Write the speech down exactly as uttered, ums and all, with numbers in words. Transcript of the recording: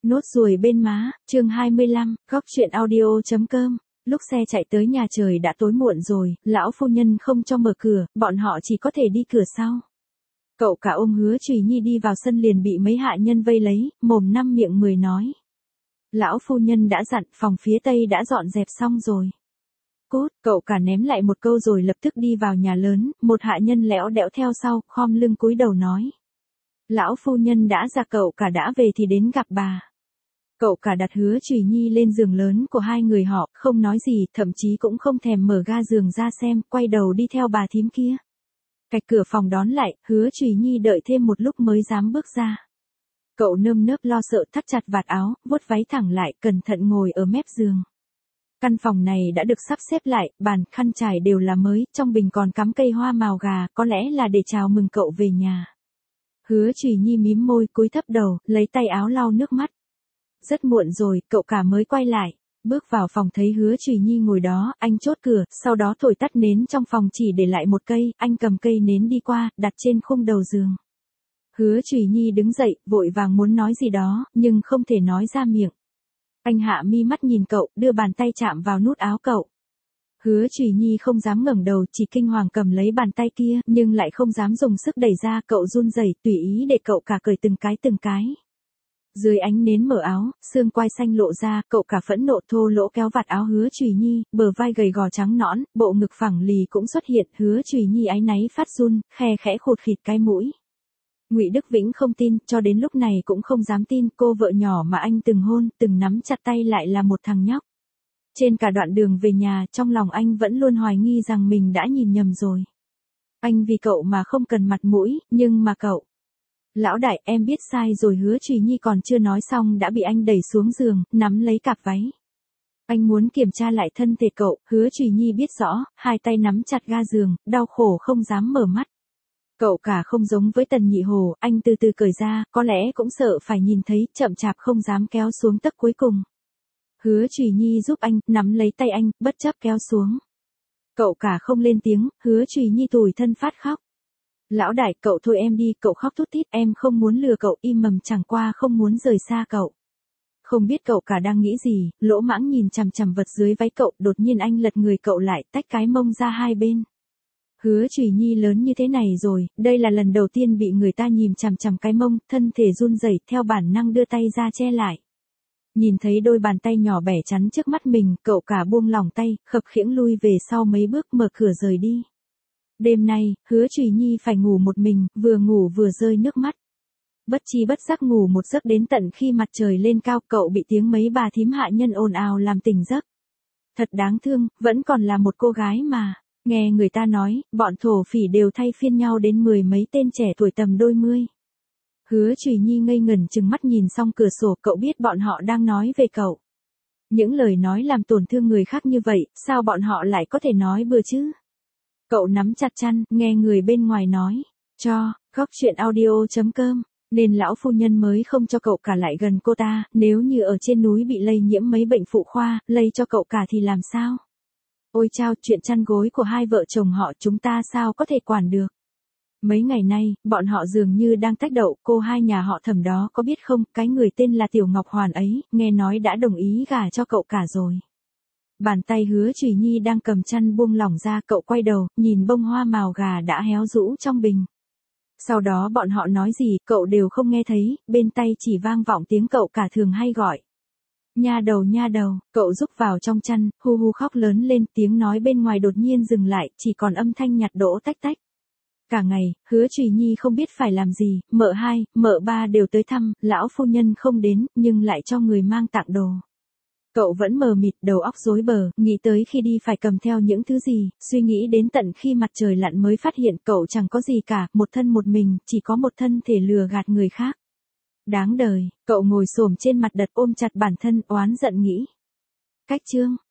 Nốt ruồi bên má, chương hai mươi lăm, góc truyện audio chấm com. Lúc xe chạy tới nhà trời đã tối muộn rồi, lão phu nhân không cho mở cửa, bọn họ chỉ có thể đi cửa sau. Cậu cả ôm Hứa Trùy Nhi đi vào sân liền bị mấy hạ nhân vây lấy, mồm năm miệng mười nói. Lão phu nhân đã dặn, phòng phía tây đã dọn dẹp xong rồi. Cút, cậu cả ném lại một câu rồi lập tức đi vào nhà lớn, một hạ nhân lẽo đẽo theo sau, khom lưng cúi đầu nói. Lão phu nhân đã ra, cậu cả đã về thì đến gặp bà. Cậu cả đặt Hứa Trùy Nhi lên giường lớn của hai người họ, không nói gì, thậm chí cũng không thèm mở ga giường ra xem, quay đầu đi theo bà thím kia. Cạch cửa phòng đón lại, Hứa Trùy Nhi đợi thêm một lúc mới dám bước ra. Cậu nơm nớp lo sợ thắt chặt vạt áo, vuốt váy thẳng lại, cẩn thận ngồi ở mép giường. Căn phòng này đã được sắp xếp lại, bàn, khăn trải đều là mới, trong bình còn cắm cây hoa màu gà, có lẽ là để chào mừng cậu về nhà. Hứa Trùy Nhi mím môi, cúi thấp đầu, lấy tay áo lau nước mắt. Rất muộn rồi, cậu cả mới quay lại. Bước vào phòng thấy Hứa Trùy Nhi ngồi đó, anh chốt cửa, sau đó thổi tắt nến trong phòng chỉ để lại một cây, anh cầm cây nến đi qua, đặt trên khung đầu giường. Hứa Trùy Nhi đứng dậy, vội vàng muốn nói gì đó, nhưng không thể nói ra miệng. Anh hạ mi mắt nhìn cậu, đưa bàn tay chạm vào nút áo cậu. Hứa Trùy Nhi không dám ngẩng đầu, chỉ kinh hoàng cầm lấy bàn tay kia, nhưng lại không dám dùng sức đẩy ra, cậu run rẩy, tùy ý để cậu cả cởi từng cái từng cái. Dưới ánh nến mở áo, xương quai xanh lộ ra, cậu cả phẫn nộ thô lỗ kéo vạt áo Hứa Trùy Nhi, bờ vai gầy gò trắng nõn, bộ ngực phẳng lì cũng xuất hiện, Hứa Trùy Nhi áy náy phát run, khe khẽ khụt khịt cái mũi. Ngụy Đức Vĩnh không tin, cho đến lúc này cũng không dám tin, cô vợ nhỏ mà anh từng hôn, từng nắm chặt tay lại là một thằng nhóc. Trên cả đoạn đường về nhà, trong lòng anh vẫn luôn hoài nghi rằng mình đã nhìn nhầm rồi. Anh vì cậu mà không cần mặt mũi, nhưng mà cậu. Lão đại, em biết sai rồi. Hứa Trùy Nhi còn chưa nói xong đã bị anh đẩy xuống giường, nắm lấy cặp váy. Anh muốn kiểm tra lại thân thể cậu, Hứa Trùy Nhi biết rõ, hai tay nắm chặt ga giường, đau khổ không dám mở mắt. Cậu cả không giống với Tần Nhị Hồ, anh từ từ cởi ra, có lẽ cũng sợ phải nhìn thấy, chậm chạp không dám kéo xuống tấc cuối cùng. Hứa Trùy Nhi giúp anh, nắm lấy tay anh, bất chấp kéo xuống. Cậu cả không lên tiếng, Hứa Trùy Nhi tủi thân phát khóc. Lão đại, cậu thôi em đi, cậu khóc thút thít, em không muốn lừa cậu, im mầm, chẳng qua không muốn rời xa cậu. Không biết cậu cả đang nghĩ gì, lỗ mãng nhìn chằm chằm vật dưới váy cậu, đột nhiên anh lật người cậu lại, tách cái mông ra hai bên. Hứa Trùy Nhi lớn như thế này rồi, đây là lần đầu tiên bị người ta nhìn chằm chằm cái mông, thân thể run rẩy, theo bản năng đưa tay ra che lại. Nhìn thấy đôi bàn tay nhỏ bẻ chắn trước mắt mình, cậu cả buông lỏng tay, khập khiễng lui về sau mấy bước, mở cửa rời đi. Đêm nay, Hứa Trùy Nhi phải ngủ một mình, vừa ngủ vừa rơi nước mắt. Bất chi bất giác ngủ một giấc đến tận khi mặt trời lên cao, cậu bị tiếng mấy bà thím hạ nhân ồn ào làm tỉnh giấc. Thật đáng thương, vẫn còn là một cô gái mà. Nghe người ta nói, bọn thổ phỉ đều thay phiên nhau đến mười mấy tên trẻ tuổi tầm đôi mươi. Hứa Trùy Nhi ngây ngẩn chừng mắt nhìn xong cửa sổ, cậu biết bọn họ đang nói về cậu. Những lời nói làm tổn thương người khác như vậy, sao bọn họ lại có thể nói bừa chứ? Cậu nắm chặt chăn, nghe người bên ngoài nói, cho, góc truyện audio chấm com, nên lão phu nhân mới không cho cậu cả lại gần cô ta, nếu như ở trên núi bị lây nhiễm mấy bệnh phụ khoa, lây cho cậu cả thì làm sao? Ôi chao, chuyện chăn gối của hai vợ chồng họ chúng ta sao có thể quản được? Mấy ngày nay, bọn họ dường như đang tách đậu, cô hai nhà họ Thẩm đó có biết không, cái người tên là Tiểu Ngọc Hoàn ấy, nghe nói đã đồng ý gả cho cậu cả rồi. Bàn tay Hứa Trùy Nhi đang cầm chăn buông lỏng ra, cậu quay đầu, nhìn bông hoa màu gà đã héo rũ trong bình. Sau đó bọn họ nói gì, cậu đều không nghe thấy, bên tay chỉ vang vọng tiếng cậu cả thường hay gọi. Nha đầu nha đầu, cậu rúc vào trong chăn, hu hu khóc lớn lên, tiếng nói bên ngoài đột nhiên dừng lại, chỉ còn âm thanh nhặt đỗ tách tách. Cả ngày, Hứa Trùy Nhi không biết phải làm gì, mợ hai, mợ ba đều tới thăm, lão phu nhân không đến, nhưng lại cho người mang tặng đồ. Cậu vẫn mờ mịt, đầu óc rối bờ, nghĩ tới khi đi phải cầm theo những thứ gì, suy nghĩ đến tận khi mặt trời lặn mới phát hiện cậu chẳng có gì cả, một thân một mình, chỉ có một thân thể lừa gạt người khác. Đáng đời, cậu ngồi xổm trên mặt đất ôm chặt bản thân, oán giận nghĩ. Cách chương.